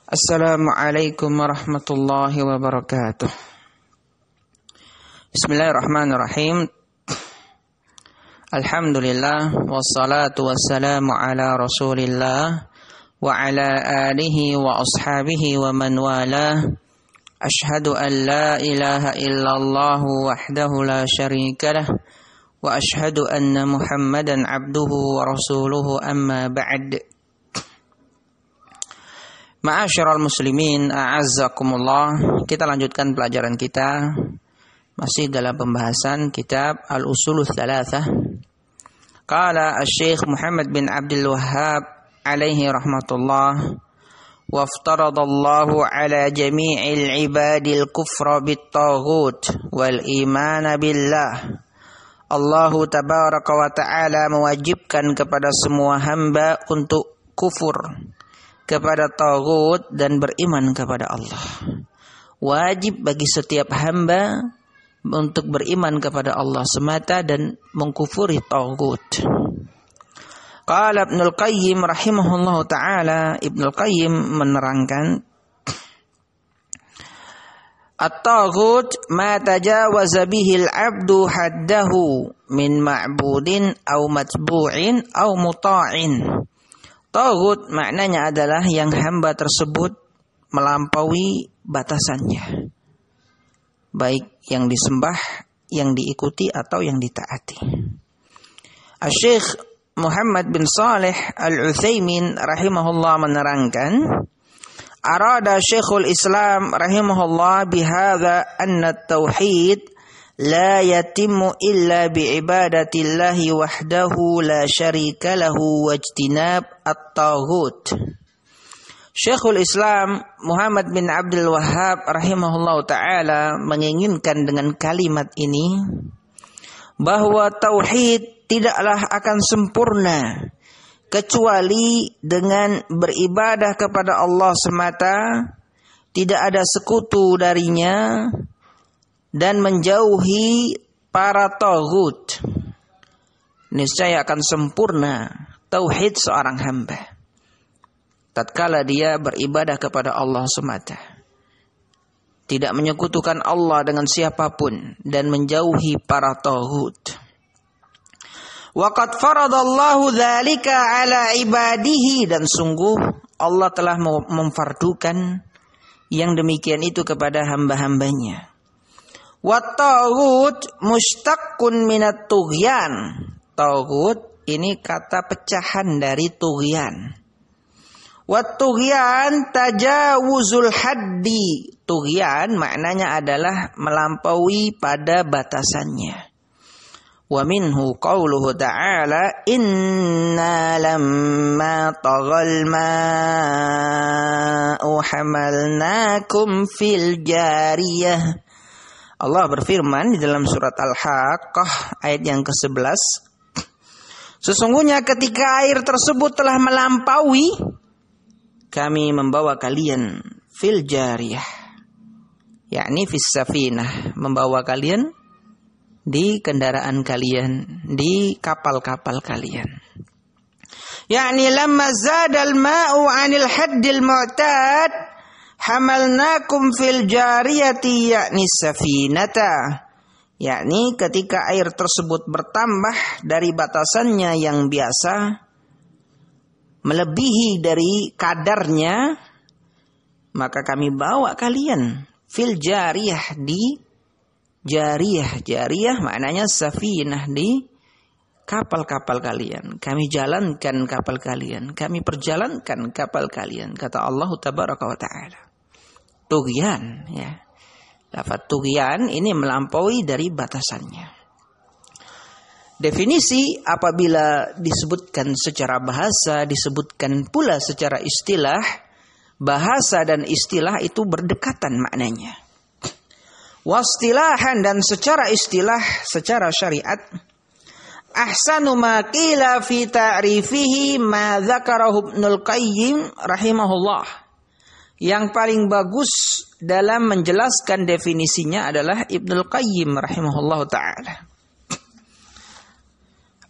Assalamualaikum warahmatullahi wabarakatuh. Bismillahirrahmanirrahim. Alhamdulillah wassalatu wassalamu ala Rasulillah wa ala alihi wa ashabihi wa man walah. Ashhadu an la ilaha illallah wahdahu la syarika lah wa ashhadu anna Muhammadan abduhu wa rasuluhu amma ba'd. Ma'asyiral muslimin, a'azzakumullah. Kita lanjutkan pelajaran kita masih dalam pembahasan kitab Al-Usulul Thalathah. Qala Asy-Syaikh Muhammad bin Abdul Wahhab alaihi rahmatullah, waftaradallahu ala jami'il ibadil kufra bit-taghut wal iman billah. Allah tabaraka wa ta'ala mewajibkan kepada semua hamba untuk kufur kepada taghut dan beriman kepada Allah. Wajib bagi setiap hamba untuk beriman kepada Allah semata dan mengkufuri taghut. Qala Ibnul Qayyim rahimahullahu taala, Ibnul Qayyim menerangkan, at-taghut ma tajawaza bihi al-'abdu haddahu min ma'budin aw matbu'in aw muta'in. Taghut maknanya adalah yang hamba tersebut melampaui batasannya, baik yang disembah, yang diikuti atau yang ditaati. Asy-Syaikh Muhammad bin Shalih Al-Utsaimin rahimahullah menerangkan, arada Syekhul Islam rahimahullah bihadza anna at-tauhid la yatimmu illa bi'ibadatillahi wahdahu la syarika lahu wajtinab at-taghut. Syekhul Islam Muhammad bin Abdul Wahhab rahimahullahu ta'ala menginginkan dengan kalimat ini bahwa tauhid tidaklah akan sempurna kecuali dengan beribadah kepada Allah semata, tidak ada sekutu darinya, dan menjauhi para taghut. Niscaya akan sempurna tauhid seorang hamba tatkala dia beribadah kepada Allah semata, tidak menyekutukan Allah dengan siapapun, dan menjauhi para taghut. Wa qad faradallahu dzalika ala ibadihi, dan sungguh Allah telah memfardukan yang demikian itu kepada hamba-hambanya. Wat-taghut mustaqqun minat tughyan. Taghut ini kata pecahan dari tughyan. Wat-tughyan tajawuzul haddi. Tughyan maknanya adalah melampaui pada batasannya. Wa minhu qauluhu ta'ala, inna lamma taghal ma'u hamalnakum fil jariyah. Allah berfirman di dalam surat Al-Haqqah ayat yang ke-11, sesungguhnya ketika air tersebut telah melampaui, kami membawa kalian fil jariyah, yakni fis safinah, membawa kalian di kendaraan kalian, di kapal-kapal kalian. Yakni lamma zadal ma'u 'anil haddil mu'tad hamalnakum fil jariyati, yakni safinata, yakni ketika air tersebut bertambah dari batasannya yang biasa, melebihi dari kadarnya, maka kami bawa kalian fil jariyah, di jariyah. Jariyah maknanya safinah, di kapal-kapal kalian. Kami jalankan kapal kalian, kami perjalankan kapal kalian, kata Allah tabaraka wa ta'ala. Tughyan, ya. Lafaz tughyan ini melampaui dari batasannya. Definisi apabila disebutkan secara bahasa, disebutkan pula secara istilah, bahasa dan istilah itu berdekatan maknanya. Wastilahan, dan secara istilah, secara syariat, ahsanu ma qila fi ta'rifihi ma dzakarahu Ibnul Qayyim rahimahullah. Yang paling bagus dalam menjelaskan definisinya adalah Ibnul Qayyim rahimahullah ta'ala.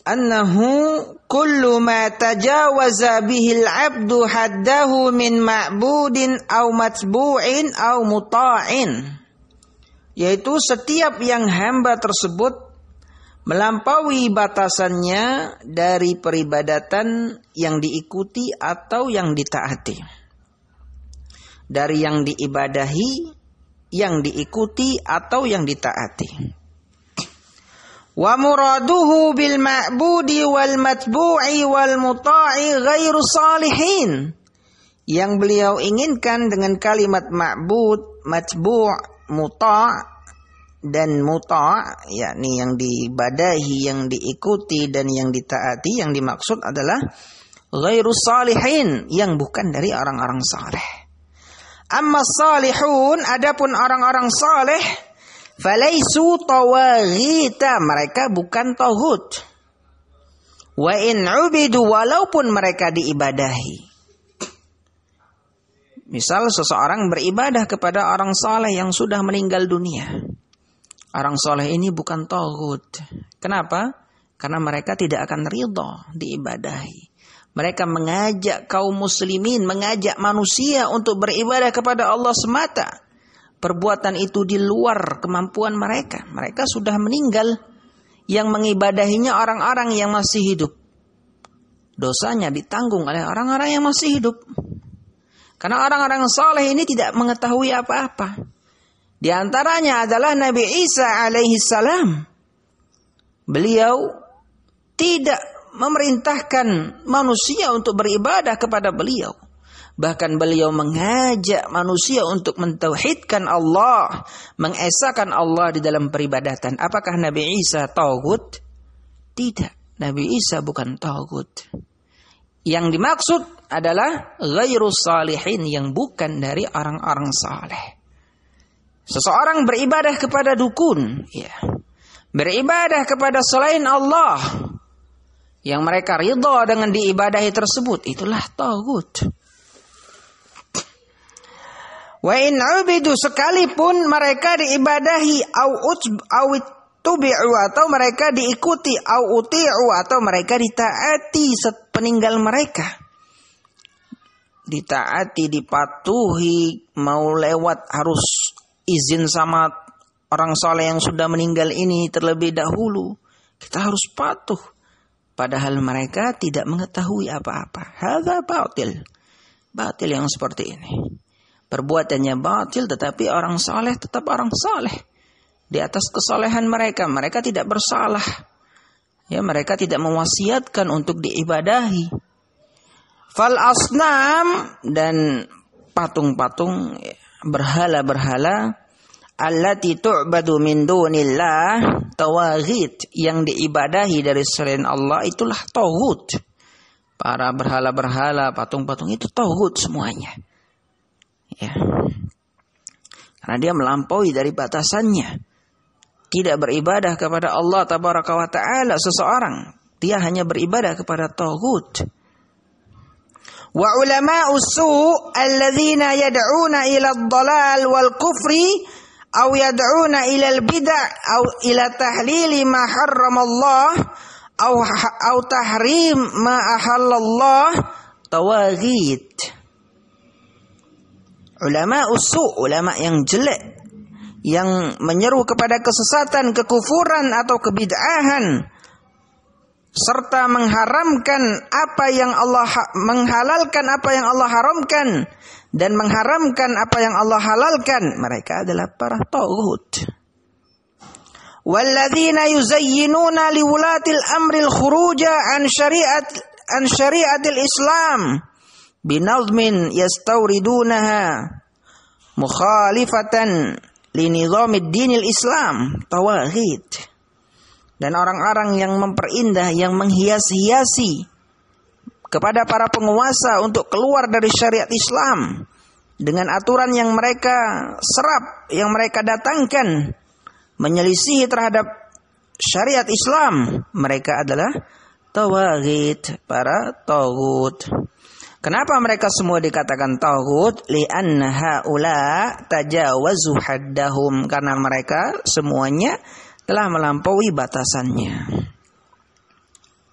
annahu kullu ma tajawaza bihi al-'abdu haddahu min ma'budin aw matbu'in aw muta'in, yaitu setiap yang hamba tersebut melampaui batasannya dari peribadatan yang diikuti atau yang ditaati, dari yang diibadahi, yang diikuti atau yang ditaati. Wa muraduhu bil ma'budi wal matbu'i wal muta'i ghairu salihin. Yang beliau inginkan dengan kalimat ma'bud, matbu', muta' dan muta', yakni yang diibadahi, yang diikuti dan yang ditaati, yang dimaksud adalah ghairu salihin, yang bukan dari orang-orang saleh. Amma salihun, adapun orang-orang saleh, falaisu tawaghita, mereka bukan tauhid. Wa in ubidu, walaupun mereka diibadahi. Misal seseorang beribadah kepada orang saleh yang sudah meninggal dunia. Orang saleh ini bukan tauhid. Kenapa? Karena mereka tidak akan ridha diibadahi. Mereka mengajak kaum muslimin, mengajak manusia untuk beribadah kepada Allah semata. Perbuatan itu di luar kemampuan mereka. Mereka sudah meninggal. Yang mengibadahinya orang-orang yang masih hidup. Dosanya ditanggung oleh orang-orang yang masih hidup. Karena orang-orang saleh ini tidak mengetahui apa-apa. Di antaranya adalah Nabi Isa alaihi salam. Beliau tidak memerintahkan manusia untuk beribadah kepada beliau. Bahkan beliau mengajak manusia untuk mentauhidkan Allah, mengesahkan Allah di dalam peribadatan. Apakah Nabi Isa tauhid? Tidak, Nabi Isa bukan tauhid. Yang dimaksud adalah ghairu salihin, yang bukan dari orang-orang saleh. Seseorang beribadah kepada dukun, ya, beribadah kepada selain Allah, yang mereka ridha dengan diibadahi tersebut, itulah tauhid. Wa in ubidu, sekalipun mereka diibadahi, au tubi'u, atau mereka diikuti, au uti'u, atau mereka ditaati peninggal mereka. Ditaati, dipatuhi, mau lewat harus izin sama orang soleh yang sudah meninggal ini terlebih dahulu. Kita harus patuh. Padahal mereka tidak mengetahui apa-apa. Hadza batil. Batil yang seperti ini. Perbuatannya batil, tetapi orang saleh tetap orang saleh. Di atas kesalehan mereka, mereka tidak bersalah. Ya, mereka tidak mewasiatkan untuk diibadahi. Fal asnam, dan patung-patung, berhala-berhala, allati tu'badu min dunillah, tawaghit, yang diibadahi dari selain Allah, itulah tauhid. Para berhala-berhala, patung-patung itu tauhid semuanya. Ya. Karena dia melampaui dari batasannya. Tidak beribadah kepada Allah tabaraka wa ta'ala seseorang. Dia hanya beribadah kepada tauhid. Wa ulama'u su' alladzina yad'una ila ad-dhalal wal kufri aw yad'una ila al-bid'ah aw ila tahlili ma harramallah aw tahrim ma ahallallah tawaghit. Ulama usu', ulama yang jelek, yang menyeru kepada kesesatan, kekufuran atau kebid'ahan, serta mengharamkan apa yang Allah menghalalkan apa yang Allah haramkan dan mengharamkan apa yang Allah halalkan, mereka adalah para tauhid. Walladzina yuzayyinuna liwulatil amril khuruja an syari'atil Islam binadmin yastawridunaha mukhalifatan linizamid dinil Islam tawaghid. Dan orang-orang yang memperindah, yang menghias-hiasi kepada para penguasa untuk keluar dari syariat Islam dengan aturan yang mereka serap, yang mereka datangkan, menyelisihi terhadap syariat Islam, mereka adalah tawaghid, para taghut. Kenapa mereka semua dikatakan taghut? Li'anna haula tajawazu haddahum, karena mereka semuanya telah melampaui batasannya.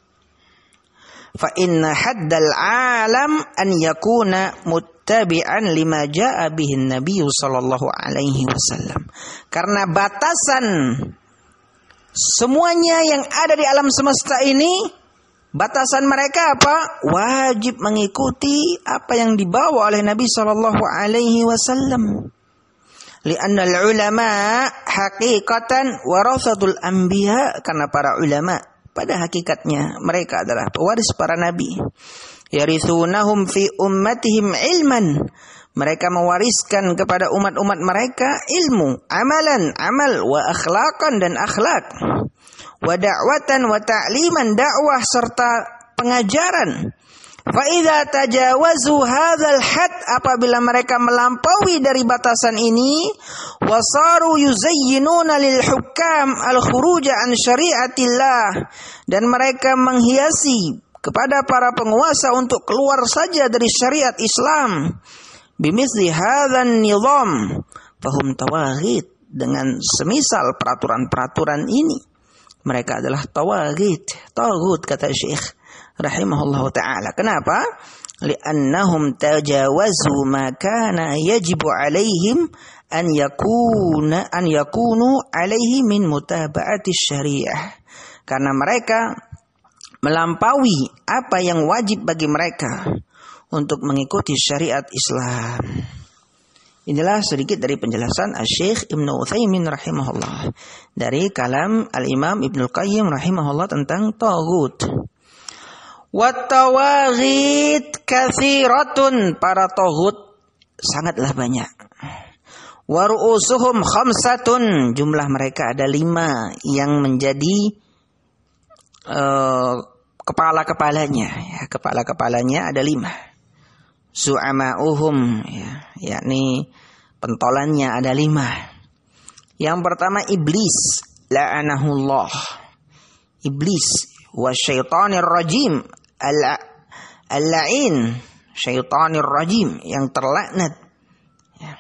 fa inna haddal alam an yakuna muttabi'an lima jaa bihin Nabi sallallahu alaihi wasallam. Karena batasan semuanya yang ada di alam semesta ini, batasan mereka apa? Wajib mengikuti apa yang dibawa oleh Nabi sallallahu alaihi wasallam. Li'anna al-ulama haqiqatan warathatul anbiya, karena para ulama pada hakikatnya mereka adalah pewaris para nabi. Yarithunahum fi ummatihim ilman, mereka mewariskan kepada umat-umat mereka ilmu, amalan, amal, wa akhlaqan, dan akhlak, wa da'watan wa ta'liman, dakwah serta pengajaran. Fa idza tajawazu hadzal had, apabila mereka melampaui dari batasan ini, wasaru yuzayyinuna lil hukam al khuruj an syariatillah, dan mereka menghiasi kepada para penguasa untuk keluar saja dari syariat Islam, bimithli hadzal nizam fahum tawaghit, dengan semisal peraturan-peraturan ini mereka adalah tawaghit, taghut, kata Syekh rahimahullah ta'ala. Kenapa? Li'annahum tajawazu ma kana yajibu alaihim an yakunu alaihi min mutaba'ati syariah. Karena mereka melampaui apa yang wajib bagi mereka untuk mengikuti syariat Islam. Inilah sedikit dari penjelasan Syekh Ibnu Utsaimin rahimahullah dari kalam Al-Imam Ibnu Qayyim rahimahullah tentang taghut. Wat-tawaghit katsiratun, para taghut sangatlah banyak. Wa ru'usuhum khamsatun, jumlah mereka ada 5 yang menjadi kepala-kepalanya, ya, kepala-kepalanya ada 5. Su'ama'uhum, ya, yakni pentolannya ada 5. Yang pertama iblis, la'anahullah. Iblis wa syaitanir rajim, al-la'in, syaitanir rajim, yang terlaknat. Ya.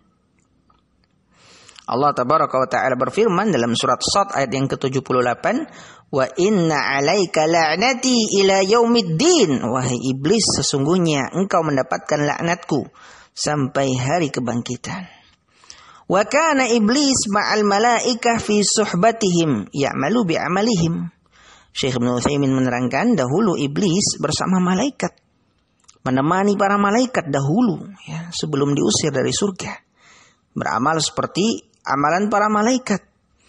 Allah tabaraka wa ta'ala berfirman dalam surat Shad ayat yang ke-78, wa inna 'alaika la'nati ila yaumiddin, wahai iblis, sesungguhnya engkau mendapatkan laknatku sampai hari kebangkitan. Wa kana iblis ma'al malaikah fi suhbatihim ya'malu bi'amalihim. Syekh Ibnu Utsaimin menerangkan, dahulu iblis bersama malaikat, menemani para malaikat dahulu, ya, sebelum diusir dari surga, beramal seperti amalan para malaikat.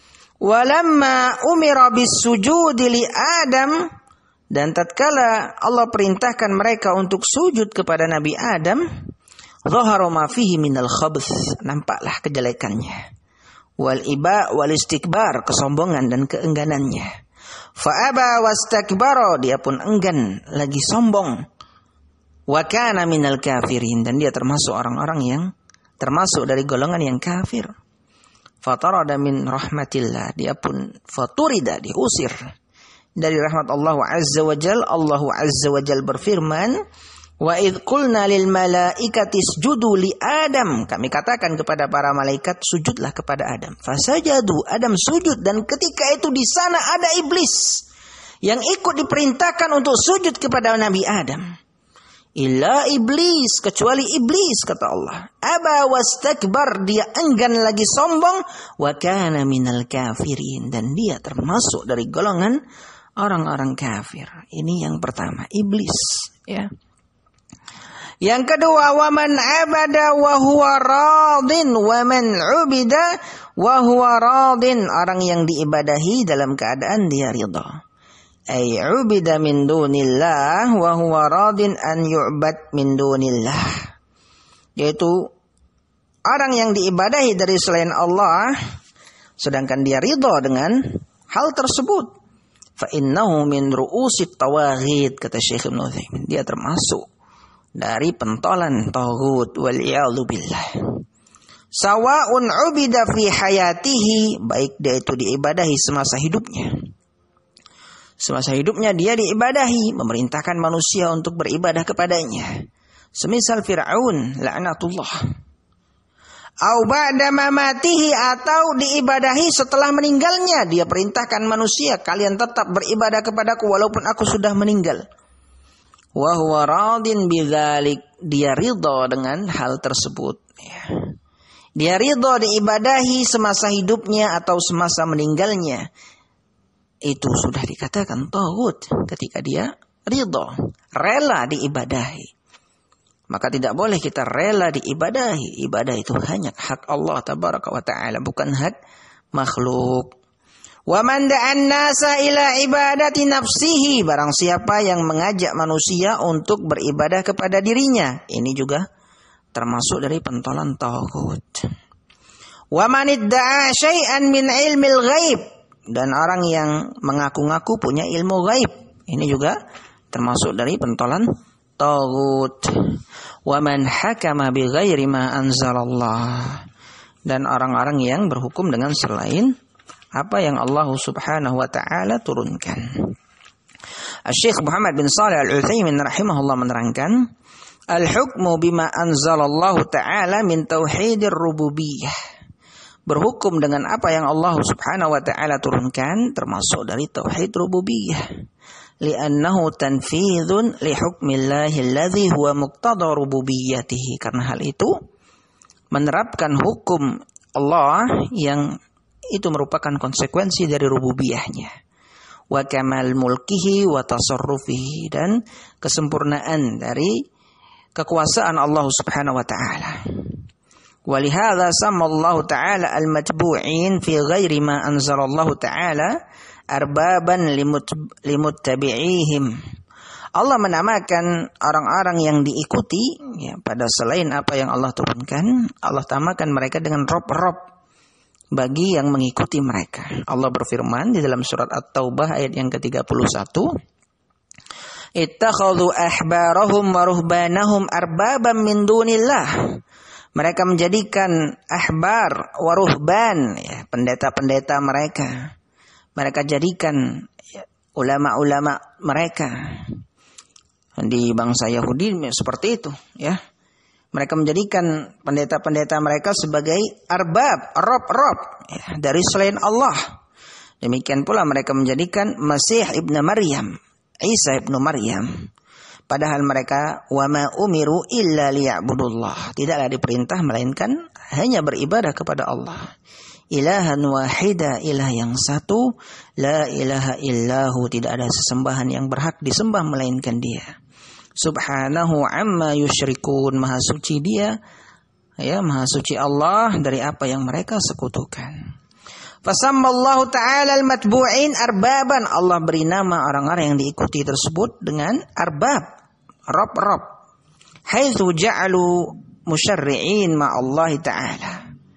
Walamma umira bis-sujudi li Adam, dan tatkala Allah perintahkan mereka untuk sujud kepada Nabi Adam, zahara ma fihi minal khabth, nampaklah kejelekannya. Wal iba wal istikbar, kesombongan dan keengganannya. Fa aba wastakbara, dia pun enggan lagi sombong. Wa kana minal kafirin, dan dia termasuk orang-orang yang termasuk dari golongan yang kafir. Fatarada min rahmatillah, dia pun faturida, diusir dari rahmat Allah azza wa jal. Allah azza wa jal berfirman, wa idh qulna lil malaikati isjudu li Adam, kami katakan kepada para malaikat sujudlah kepada Adam. Fasajadu, Adam sujud, dan ketika itu di sana ada iblis yang ikut diperintahkan untuk sujud kepada Nabi Adam. Illa iblis, kecuali iblis, kata Allah. Aba wastakbar, dia enggan lagi sombong. Wa kana minal kafirin, dan dia termasuk dari golongan orang-orang kafir. Ini yang pertama, iblis, ya. Yang kedua, wa man abada wa huwa radin wa man ubida wa huwa radin, orang yang diibadahi dalam keadaan dia ridha. Ay ubida min dunillah wa huwa radin an yu'bad min dunillah, yaitu orang yang diibadahi dari selain Allah sedangkan dia ridha dengan hal tersebut. Fa innahu min ru'usit tawaghit, kata Syekh Ibnu Utsaimin, dia termasuk dari pentolan taghut, wal iyadzu billah. Sawa'un ubida fi hayatihi, baik dia itu diibadahi semasa hidupnya. Semasa hidupnya dia diibadahi, memerintahkan manusia untuk beribadah kepadanya. Semisal Fir'aun, la'natullah. Au ba'da mamatihi, atau diibadahi setelah meninggalnya. Dia perintahkan manusia, kalian tetap beribadah kepadaku walaupun aku sudah meninggal. wa huwa radin bidzalik, dia ridha dengan hal tersebut. Dia ridha diibadahi semasa hidupnya atau semasa meninggalnya. Itu sudah dikatakan taghut ketika dia ridha, rela diibadahi. Maka tidak boleh kita rela diibadahi. Ibadah itu hanya hak Allah tabaraka wa ta'ala, bukan hak makhluk. Wa man da'an nasa ila ibadati nafsihi, barang siapa yang mengajak manusia untuk beribadah kepada dirinya, ini juga termasuk dari pentolan taghut. Wa man idda'a syai'an min ilmil ghaib, dan orang yang mengaku-ngaku punya ilmu gaib, ini juga termasuk dari pentolan taghut. Wa man hakama bi ghairi ma anzalallah, dan orang-orang yang berhukum dengan selain apa yang Allah Subhanahu wa taala turunkan. Syekh Muhammad bin Shalih Al-Utsaimin rahimahullah menerangkan, al-hukmu bima anzalallahu ta'ala min tauhidir rububiyah. Berhukum dengan apa yang Allah Subhanahu wa taala turunkan termasuk dari tauhid rububiyah. Li'annahu tanfidhun li hukmillahi alladhi huwa muqtada rububiyyatihi. Karena hal itu menerapkan hukum Allah yang itu merupakan konsekuensi dari rububiyahnya. Wa kamal mulkihi wa tasarrufihi, dan kesempurnaan dari kekuasaan Allah Subhanahu wa taala. Walihadza sammallahu ta'ala al-matbu'in fi ghairi ma anzalallahu ta'ala arbaban limuttabi'ihim. Allah menamakan orang-orang yang diikuti ya, pada selain apa yang Allah turunkan. Allah tamakan mereka dengan rob-rob bagi yang mengikuti mereka. Allah berfirman di dalam surat At-Taubah ayat yang ke-31, ittakhadhu ahbarahum wa ruhbanahum arbaban min dunillah. Mereka menjadikan ahbar wa ruhban, ya, pendeta-pendeta mereka. Mereka jadikan ya, ulama-ulama mereka di bangsa Yahudi seperti itu, ya. Mereka menjadikan pendeta-pendeta mereka sebagai arbab, rob-rob ya, dari selain Allah. Demikian pula mereka menjadikan Masih ibnu Maryam, Isa ibnu Maryam. Padahal mereka wama umiru illa liya'budullah, tidaklah diperintah melainkan hanya beribadah kepada Allah. Ilahan wahida, ilah yang satu, la ilaha illahu, tidak ada sesembahan yang berhak disembah melainkan Dia. Subhanahu amma yusyrikun, maha suci Dia, ya, maha suci Allah dari apa yang mereka sekutukan. Fasammallahu ta'ala al-matbu'in arbaban, Allah beri nama orang-orang yang diikuti tersebut dengan arbab, rob-rob. Haitsu ja'alu musyarri'in ma'allahi ta'ala,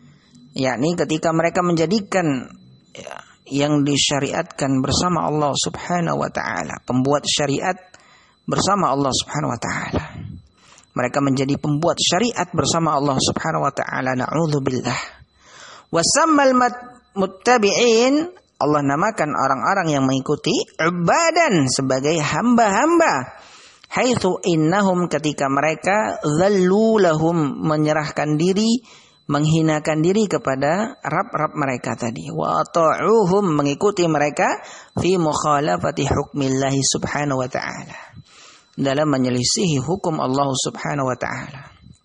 yakni ketika mereka menjadikan ya, yang disyariatkan bersama Allah Subhanahu wa ta'ala, pembuat syariat bersama Allah Subhanahu wa ta'ala. Mereka menjadi pembuat syariat bersama Allah Subhanahu wa ta'ala. Na'udzubillah. Wasammal muttabi'in, Allah namakan orang-orang yang mengikuti ibadan sebagai hamba-hamba. Haitsu innahum, ketika mereka dzallu lahum, menyerahkan diri, menghinakan diri kepada rab-rab mereka tadi. Wa ta'uhum, mengikuti mereka fi mukhalafati hukmillahi subhanahu wa ta'ala, dalam menyelisihi hukum Allah Subhanahu wa taala.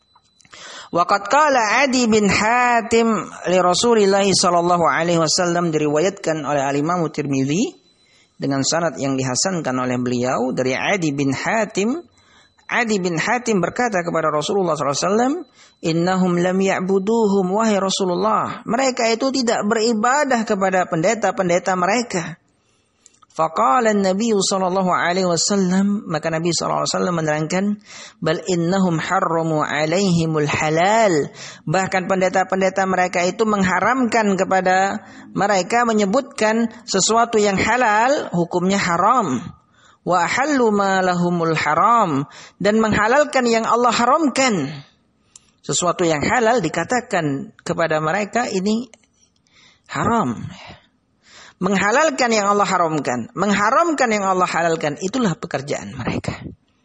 Waqad qala Adi bin Hatim li Rasulillah sallallahu alaihi wasallam, diriwayatkan oleh Al-Imam Tirmizi dengan sanad yang dihasankan oleh beliau dari Adi bin Hatim. Adi bin Hatim berkata kepada Rasulullah sallallahu alaihi wasallam, innahum lam ya'buduhum, wahai Rasulullah, mereka itu tidak beribadah kepada pendeta-pendeta mereka. Faqala Nabi sallallahu alaihi wasallam, maka Nabi sallallahu alaihi wasallam menerangkan, bal innahum harramu alaihimul halal, bahkan pendeta-pendeta mereka itu mengharamkan kepada mereka, menyebutkan sesuatu yang halal hukumnya haram. Wa ahallu ma lahumul haram, dan menghalalkan yang Allah haramkan. Sesuatu yang halal dikatakan kepada mereka ini haram. Menghalalkan yang Allah haramkan, mengharamkan yang Allah halalkan, itulah pekerjaan mereka.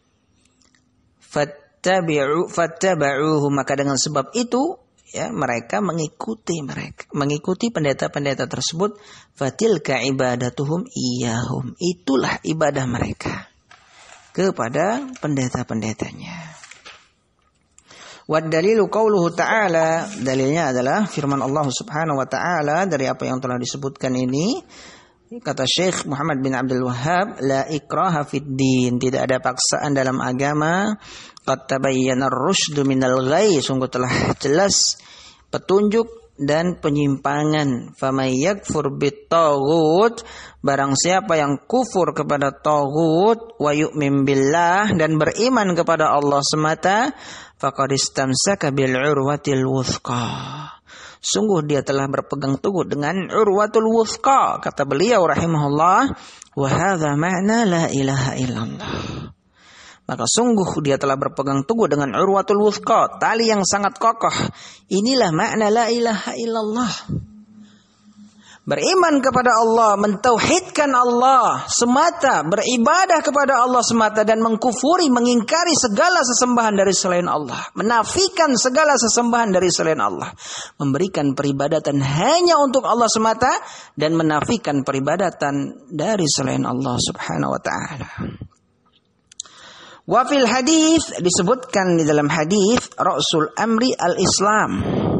Fattaba'uhu, maka dengan sebab itu ya mereka mengikuti pendeta-pendeta tersebut. Fatilka ibadatuhum iyahum, itulah ibadah mereka. kepada pendeta-pendetanya. Wad dalilu qauluhu ta'ala, dalilnya adalah firman Allah Subhanahu wa taala dari apa yang telah disebutkan ini. Kata Syekh Muhammad bin Abdul Wahhab, la ikraha fid din, tidak ada paksaan dalam agama. Qad tabayyana ar-rusydu minal ghayy, sungguh telah jelas petunjuk dan penyimpangan. Faman yakfur bit-taghut, barang siapa yang kufur kepada taghut, wa yu'min billah, dan beriman kepada Allah semata, faqad istamsaka bil urwatil wuthqa, sungguh dia telah berpegang teguh dengan urwatul wuthqa. Kata beliau rahimahullah, wa hadza ma'na la ilaha illallah, maka sungguh dia telah berpegang teguh dengan urwatul wuthqa, tali yang sangat kokoh. Inilah makna la ilaha illallah. Beriman kepada Allah, mentauhidkan Allah semata, beribadah kepada Allah semata, dan mengkufuri, mengingkari segala sesembahan dari selain Allah, menafikan segala sesembahan dari selain Allah, memberikan peribadatan hanya untuk Allah semata, dan menafikan peribadatan dari selain Allah Subhanahu wa taala. Wa fil hadis, disebutkan di dalam hadis, ra'sul amri al-Islam,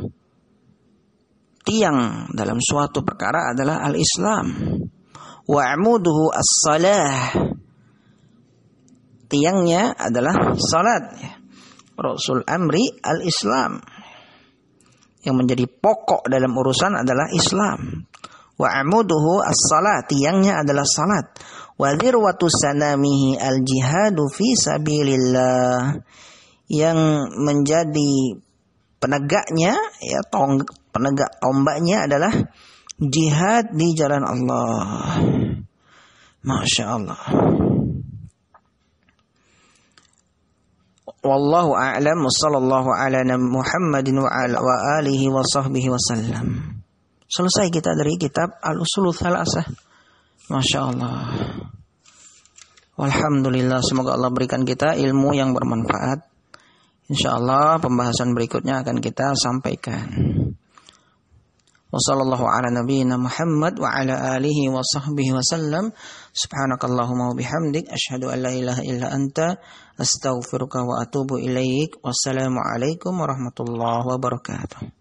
tiang dalam suatu perkara adalah al-Islam. Wa amuduhu as-salah, tiangnya adalah salat. Ra'sul amri al-Islam, yang menjadi pokok dalam urusan adalah Islam. Wa amuduhu as-salah, tiangnya adalah salat. Wa dhirwatu sanamihi al-jihadu fi sabilillah, yang menjadi penegaknya, ya, penegak tombaknya adalah jihad di jalan Allah. Masya Allah. Wallahu a'lam, sallallahu ala Muhammadin wa alihi wa sahbihi wasallam. Selesai kita dari kitab Al-Usulul Thalasah. Masya Allah. Walhamdulillah, semoga Allah berikan kita ilmu yang bermanfaat. InsyaAllah pembahasan berikutnya akan kita sampaikan. Wassallallahu ala nabiyyina Muhammad wa ala alihi wa sahbihi wasallam. Subhanakallahumma wa bihamdik, asyhadu an la ilaha illa anta, astaghfiruka wa atubu ilaik. Wassalamualaikum warahmatullahi wabarakatuh.